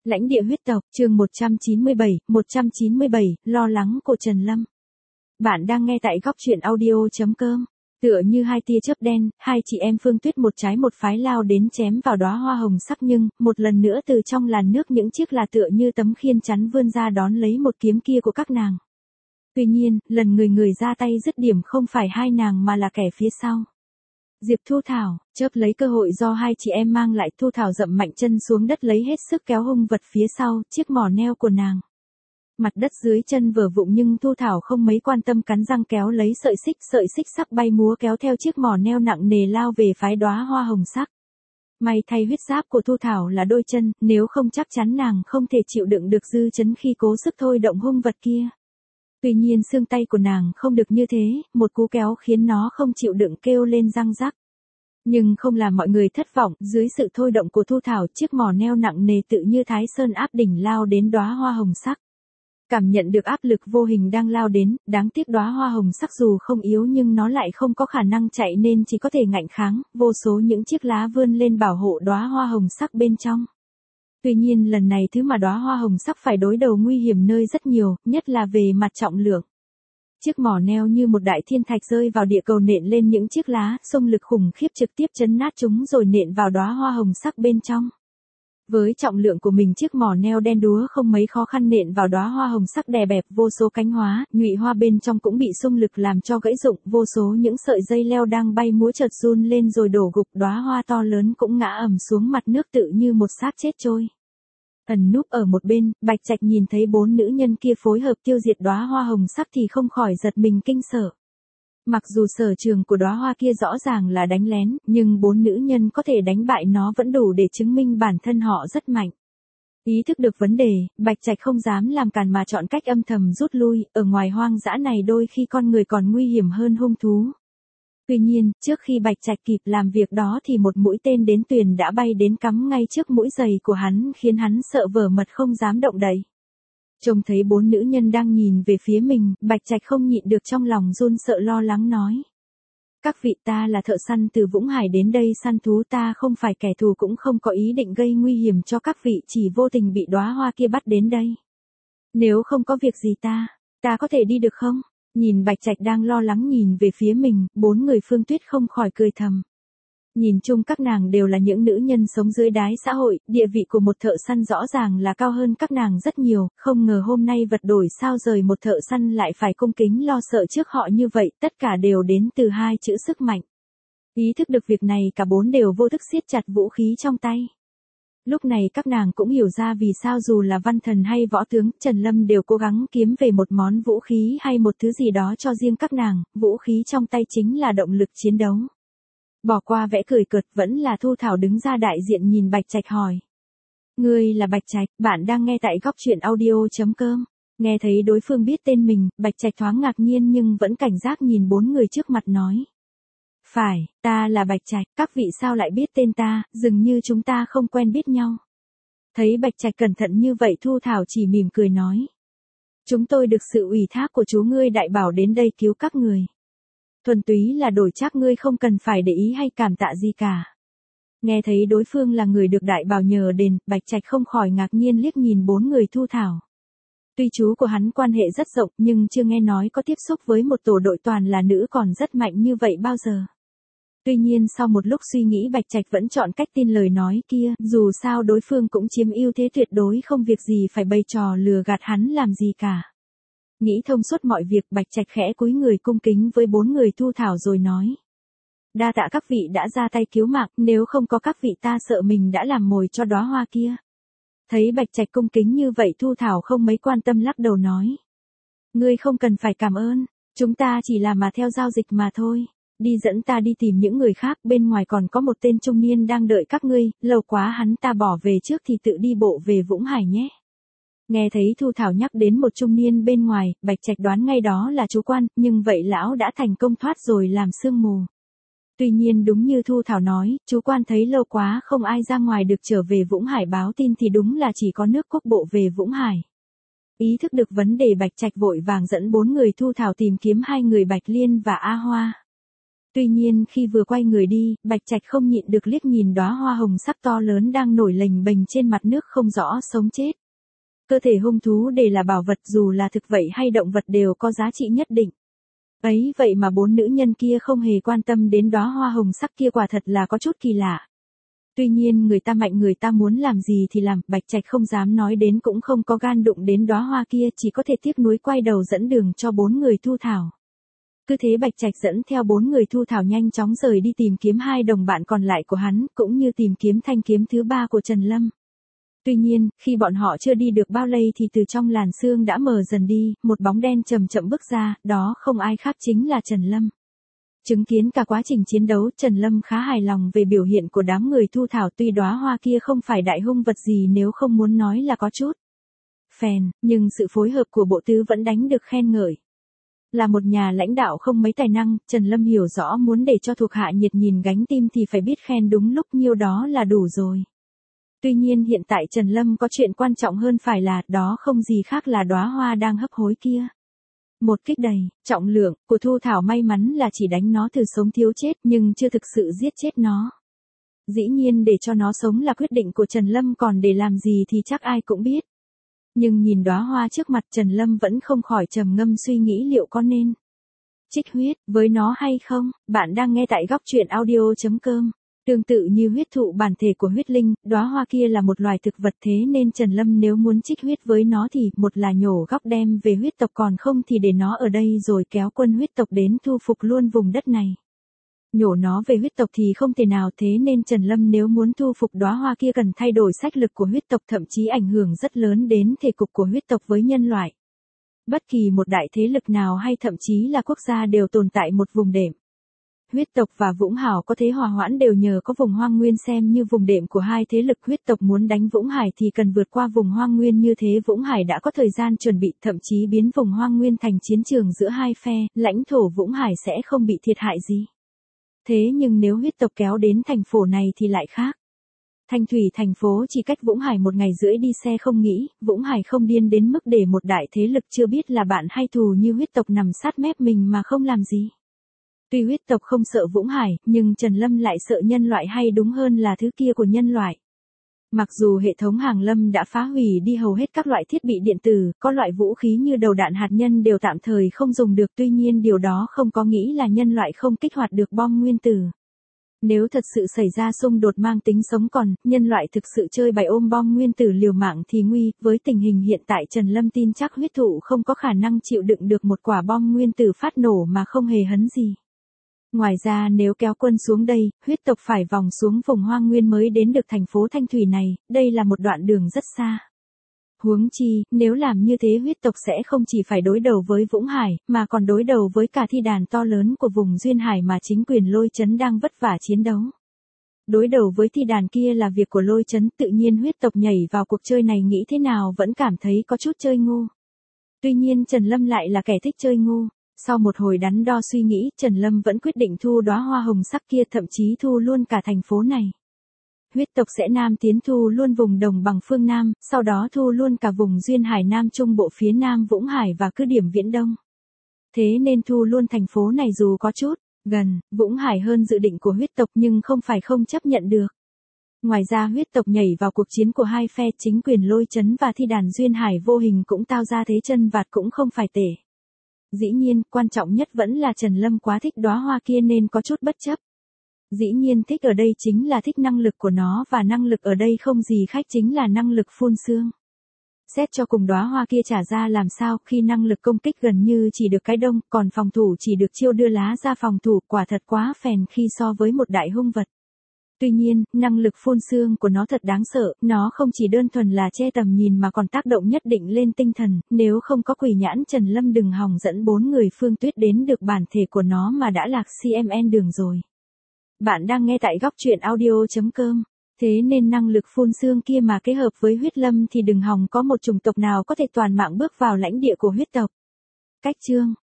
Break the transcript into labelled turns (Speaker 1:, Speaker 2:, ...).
Speaker 1: Lãnh địa huyết tộc, chương 197, lo lắng của Trần Lâm. Bạn đang nghe tại góc truyện audio.com. Tựa như hai tia chớp đen, hai chị em Phương Tuyết một trái một phái lao đến chém vào đóa hoa hồng sắc, nhưng một lần nữa từ trong làn nước những chiếc là tựa như tấm khiên chắn vươn ra đón lấy một kiếm kia của các nàng. Tuy nhiên, lần người ra tay dứt điểm không phải hai nàng mà là kẻ phía sau. Diệp Thu Thảo, chớp lấy cơ hội do hai chị em mang lại, Thu Thảo dậm mạnh chân xuống đất lấy hết sức kéo hung vật phía sau, chiếc mỏ neo của nàng. Mặt đất dưới chân vỡ vụn nhưng Thu Thảo không mấy quan tâm, cắn răng kéo lấy sợi xích sắc bay múa kéo theo chiếc mỏ neo nặng nề lao về phái đóa hoa hồng sắc. May thay huyết giáp của Thu Thảo là đôi chân, nếu không chắc chắn nàng không thể chịu đựng được dư chấn khi cố sức thôi động hung vật kia. Tuy nhiên xương tay của nàng không được như thế, một cú kéo khiến nó không chịu đựng kêu lên răng rắc. Nhưng không làm mọi người thất vọng, dưới sự thôi động của Thu Thảo, chiếc mỏ neo nặng nề tự như Thái Sơn áp đỉnh lao đến đóa hoa hồng sắc. Cảm nhận được áp lực vô hình đang lao đến, đáng tiếc đóa hoa hồng sắc dù không yếu nhưng nó lại không có khả năng chạy nên chỉ có thể ngạnh kháng, vô số những chiếc lá vươn lên bảo hộ đóa hoa hồng sắc bên trong. Tuy nhiên lần này thứ mà đóa hoa hồng sắc phải đối đầu nguy hiểm nơi rất nhiều, nhất là về mặt trọng lượng. Chiếc mỏ neo như một đại thiên thạch rơi vào địa cầu nện lên những chiếc lá, xung lực khủng khiếp trực tiếp chấn nát chúng rồi nện vào đóa hoa hồng sắc bên trong. Với trọng lượng của mình, chiếc mỏ neo đen đúa không mấy khó khăn nện vào đóa hoa hồng sắc đè bẹp, vô số cánh hoa, nhụy hoa bên trong cũng bị xung lực làm cho gãy rụng, vô số những sợi dây leo đang bay múa chợt run lên rồi đổ gục, đóa hoa to lớn cũng ngã ầm xuống mặt nước tự như một xác chết trôi. Ẩn núp ở một bên, Bạch Trạch nhìn thấy bốn nữ nhân kia phối hợp tiêu diệt đóa hoa hồng sắc thì không khỏi giật mình kinh sợ. Mặc dù sở trường của đóa hoa kia rõ ràng là đánh lén, nhưng bốn nữ nhân có thể đánh bại nó vẫn đủ để chứng minh bản thân họ rất mạnh. Ý thức được vấn đề, Bạch Trạch không dám làm càn mà chọn cách âm thầm rút lui, ở ngoài hoang dã này đôi khi con người còn nguy hiểm hơn hung thú. Tuy nhiên, trước khi Bạch Trạch kịp làm việc đó thì một mũi tên đến tuyền đã bay đến cắm ngay trước mũi giày của hắn, khiến hắn sợ vỡ mật không dám động đậy. Trông thấy bốn nữ nhân đang nhìn về phía mình, Bạch Trạch không nhịn được trong lòng run sợ lo lắng nói. Các vị, ta là thợ săn từ Vũng Hải đến đây săn thú, ta không phải kẻ thù cũng không có ý định gây nguy hiểm cho các vị, chỉ vô tình bị đóa hoa kia bắt đến đây. Nếu không có việc gì ta có thể đi được không? Nhìn Bạch Trạch đang lo lắng nhìn về phía mình, bốn người Phương Tuyết không khỏi cười thầm. Nhìn chung các nàng đều là những nữ nhân sống dưới đáy xã hội, địa vị của một thợ săn rõ ràng là cao hơn các nàng rất nhiều, không ngờ hôm nay vật đổi sao rời, một thợ săn lại phải cung kính lo sợ trước họ như vậy, tất cả đều đến từ hai chữ sức mạnh. Ý thức được việc này, cả bốn đều vô thức siết chặt vũ khí trong tay. Lúc này các nàng cũng hiểu ra vì sao dù là văn thần hay võ tướng, Trần Lâm đều cố gắng kiếm về một món vũ khí hay một thứ gì đó cho riêng các nàng, vũ khí trong tay chính là động lực chiến đấu. Bỏ qua vẻ cười cợt, vẫn là Thu Thảo đứng ra đại diện nhìn Bạch Trạch hỏi. Ngươi là Bạch Trạch, bạn đang nghe tại góc truyện audio.com. Nghe thấy đối phương biết tên mình, Bạch Trạch thoáng ngạc nhiên nhưng vẫn cảnh giác nhìn bốn người trước mặt nói. Phải, ta là Bạch Trạch, các vị sao lại biết tên ta, dường như chúng ta không quen biết nhau. Thấy Bạch Trạch cẩn thận như vậy, Thu Thảo chỉ mỉm cười nói. Chúng tôi được sự ủy thác của chú ngươi đại bảo đến đây cứu các người. Thuần túy là đổi trác, ngươi không cần phải để ý hay cảm tạ gì cả. Nghe thấy đối phương là người được đại bảo nhờ đền, Bạch Trạch không khỏi ngạc nhiên liếc nhìn bốn người Thu Thảo. Tuy chú của hắn quan hệ rất rộng nhưng chưa nghe nói có tiếp xúc với một tổ đội toàn là nữ còn rất mạnh như vậy bao giờ. Tuy nhiên sau một lúc suy nghĩ, Bạch Trạch vẫn chọn cách tin lời nói kia, dù sao đối phương cũng chiếm ưu thế tuyệt đối, không việc gì phải bày trò lừa gạt hắn làm gì cả. Nghĩ thông suốt mọi việc, Bạch Trạch khẽ cúi người cung kính với bốn người Thu Thảo rồi nói. Đa tạ các vị đã ra tay cứu mạng, nếu không có các vị ta sợ mình đã làm mồi cho đóa hoa kia. Thấy Bạch Trạch cung kính như vậy, Thu Thảo không mấy quan tâm lắc đầu nói. Ngươi không cần phải cảm ơn, chúng ta chỉ là mà theo giao dịch mà thôi. Đi dẫn ta đi tìm những người khác, bên ngoài còn có một tên trung niên đang đợi các ngươi, lâu quá hắn ta bỏ về trước thì tự đi bộ về Vũng Hải nhé. Nghe thấy Thu Thảo nhắc đến một trung niên bên ngoài, Bạch Trạch đoán ngay đó là chú quan, nhưng vậy lão đã thành công thoát rồi làm sương mù. Tuy nhiên đúng như Thu Thảo nói, chú quan thấy lâu quá không ai ra ngoài được trở về Vũng Hải báo tin thì đúng là chỉ có nước Quốc bộ về Vũng Hải. Ý thức được vấn đề, Bạch Trạch vội vàng dẫn bốn người Thu Thảo tìm kiếm hai người Bạch Liên và A Hoa. Tuy nhiên khi vừa quay người đi, Bạch Trạch không nhịn được liếc nhìn đóa hoa hồng sắc to lớn đang nổi lềnh bềnh trên mặt nước không rõ sống chết. Cơ thể hung thú để là bảo vật, dù là thực vật hay động vật đều có giá trị nhất định. Ấy vậy mà 4 nữ nhân kia không hề quan tâm đến đóa hoa hồng sắc kia, quả thật là có chút kỳ lạ. Tuy nhiên người ta mạnh, người ta muốn làm gì thì làm, Bạch Trạch không dám nói đến, cũng không có gan đụng đến đóa hoa kia, chỉ có thể tiếc nuối quay đầu dẫn đường cho 4 người thu thảo. Cứ thế Bạch Trạch dẫn theo 4 người thu thảo nhanh chóng rời đi tìm kiếm 2 đồng bạn còn lại của hắn, cũng như tìm kiếm thanh kiếm thứ 3 của Trần Lâm. Tuy nhiên, khi bọn họ chưa đi được bao lâu thì từ trong làn sương đã mờ dần đi, một bóng đen chậm chậm bước ra, đó không ai khác chính là Trần Lâm. Chứng kiến cả quá trình chiến đấu, Trần Lâm khá hài lòng về biểu hiện của đám người thu thảo, tuy đóa hoa kia không phải đại hung vật gì, nếu không muốn nói là có chút phèn, nhưng sự phối hợp của bộ tứ vẫn đánh được khen ngợi. Là một nhà lãnh đạo không mấy tài năng, Trần Lâm hiểu rõ muốn để cho thuộc hạ nhiệt nhìn gánh tim thì phải biết khen đúng lúc, nhiêu đó là đủ rồi. Tuy nhiên hiện tại Trần Lâm có chuyện quan trọng hơn, phải là đó không gì khác là đóa hoa đang hấp hối kia. Một kích đầy trọng lượng của thu thảo may mắn là chỉ đánh nó từ sống thiếu chết, nhưng chưa thực sự giết chết nó. Dĩ nhiên để cho nó sống là quyết định của Trần Lâm, còn để làm gì thì chắc ai cũng biết. Nhưng nhìn đóa hoa trước mặt, Trần Lâm vẫn không khỏi trầm ngâm suy nghĩ liệu có nên trích huyết với nó hay không. Bạn đang nghe tại góc truyện audio.com. Tương tự như huyết thụ bản thể của huyết linh, đóa hoa kia là một loài thực vật, thế nên Trần Lâm nếu muốn trích huyết với nó thì một là nhổ góc đem về huyết tộc, còn không thì để nó ở đây rồi kéo quân huyết tộc đến thu phục luôn vùng đất này. Nhổ nó về huyết tộc thì không thể nào, thế nên Trần Lâm nếu muốn thu phục đóa hoa kia cần thay đổi sách lược của huyết tộc, thậm chí ảnh hưởng rất lớn đến thể cục của huyết tộc với nhân loại. Bất kỳ một đại thế lực nào hay thậm chí là quốc gia đều tồn tại một vùng đệm. Huyết tộc và Vũng Hải có thế hòa hoãn đều nhờ có vùng hoang nguyên xem như vùng đệm của hai thế lực. Huyết tộc muốn đánh Vũng Hải thì cần vượt qua vùng hoang nguyên, như thế Vũng Hải đã có thời gian chuẩn bị, thậm chí biến vùng hoang nguyên thành chiến trường giữa hai phe, lãnh thổ Vũng Hải sẽ không bị thiệt hại gì. Thế nhưng nếu huyết tộc kéo đến thành phố này thì lại khác. Thanh Thủy thành phố chỉ cách Vũng Hải 1 ngày rưỡi đi xe, không nghĩ Vũng Hải không điên đến mức để một đại thế lực chưa biết là bạn hay thù như huyết tộc nằm sát mép mình mà không làm gì. Tuy huyết tộc không sợ Vũng Hải, nhưng Trần Lâm lại sợ nhân loại, hay đúng hơn là thứ kia của nhân loại. Mặc dù hệ thống hàng lâm đã phá hủy đi hầu hết các loại thiết bị điện tử, có loại vũ khí như đầu đạn hạt nhân đều tạm thời không dùng được, tuy nhiên điều đó không có nghĩa là nhân loại không kích hoạt được bom nguyên tử. Nếu thật sự xảy ra xung đột mang tính sống còn, nhân loại thực sự chơi bài ôm bom nguyên tử liều mạng thì nguy. Với tình hình hiện tại, Trần Lâm tin chắc huyết thụ không có khả năng chịu đựng được một quả bom nguyên tử phát nổ mà không hề hấn gì. Ngoài ra nếu kéo quân xuống đây, huyết tộc phải vòng xuống vùng hoang nguyên mới đến được thành phố Thanh Thủy này, đây là một đoạn đường rất xa. Huống chi, nếu làm như thế huyết tộc sẽ không chỉ phải đối đầu với Vũng Hải, mà còn đối đầu với cả thi đàn to lớn của vùng Duyên Hải mà chính quyền Lôi Chấn đang vất vả chiến đấu. Đối đầu với thi đàn kia là việc của Lôi Chấn, tự nhiên huyết tộc nhảy vào cuộc chơi này nghĩ thế nào vẫn cảm thấy có chút chơi ngu. Tuy nhiên Trần Lâm lại là kẻ thích chơi ngu. Sau một hồi đắn đo suy nghĩ, Trần Lâm vẫn quyết định thu đóa hoa hồng sắc kia, thậm chí thu luôn cả thành phố này. Huyết tộc sẽ nam tiến thu luôn vùng đồng bằng phương Nam, sau đó thu luôn cả vùng Duyên Hải Nam Trung Bộ phía Nam Vũng Hải và cứ điểm Viễn Đông. Thế nên thu luôn thành phố này dù có chút gần Vũng Hải hơn dự định của huyết tộc, nhưng không phải không chấp nhận được. Ngoài ra huyết tộc nhảy vào cuộc chiến của hai phe, chính quyền Lôi Chấn và thi đàn Duyên Hải vô hình cũng tạo ra thế chân vạt cũng không phải tệ. Dĩ nhiên, quan trọng nhất vẫn là Trần Lâm quá thích đóa hoa kia nên có chút bất chấp. Dĩ nhiên thích ở đây chính là thích năng lực của nó, và năng lực ở đây không gì khác chính là năng lực phun sương. Xét cho cùng đóa hoa kia trả ra làm sao, khi năng lực công kích gần như chỉ được cái đông, còn phòng thủ chỉ được chiêu đưa lá ra phòng thủ, quả thật quá phèn khi so với một đại hung vật. Tuy nhiên, năng lực phun sương của nó thật đáng sợ, nó không chỉ đơn thuần là che tầm nhìn mà còn tác động nhất định lên tinh thần, nếu không có quỷ nhãn Trần Lâm đừng hòng dẫn 4 người Phương Tuyết đến được bản thể của nó mà đã lạc CMN đường rồi. Bạn đang nghe tại góc truyện audio.com. Thế nên năng lực phun sương kia mà kết hợp với huyết lâm thì đừng hòng có một chủng tộc nào có thể toàn mạng bước vào lãnh địa của huyết tộc. Cách chương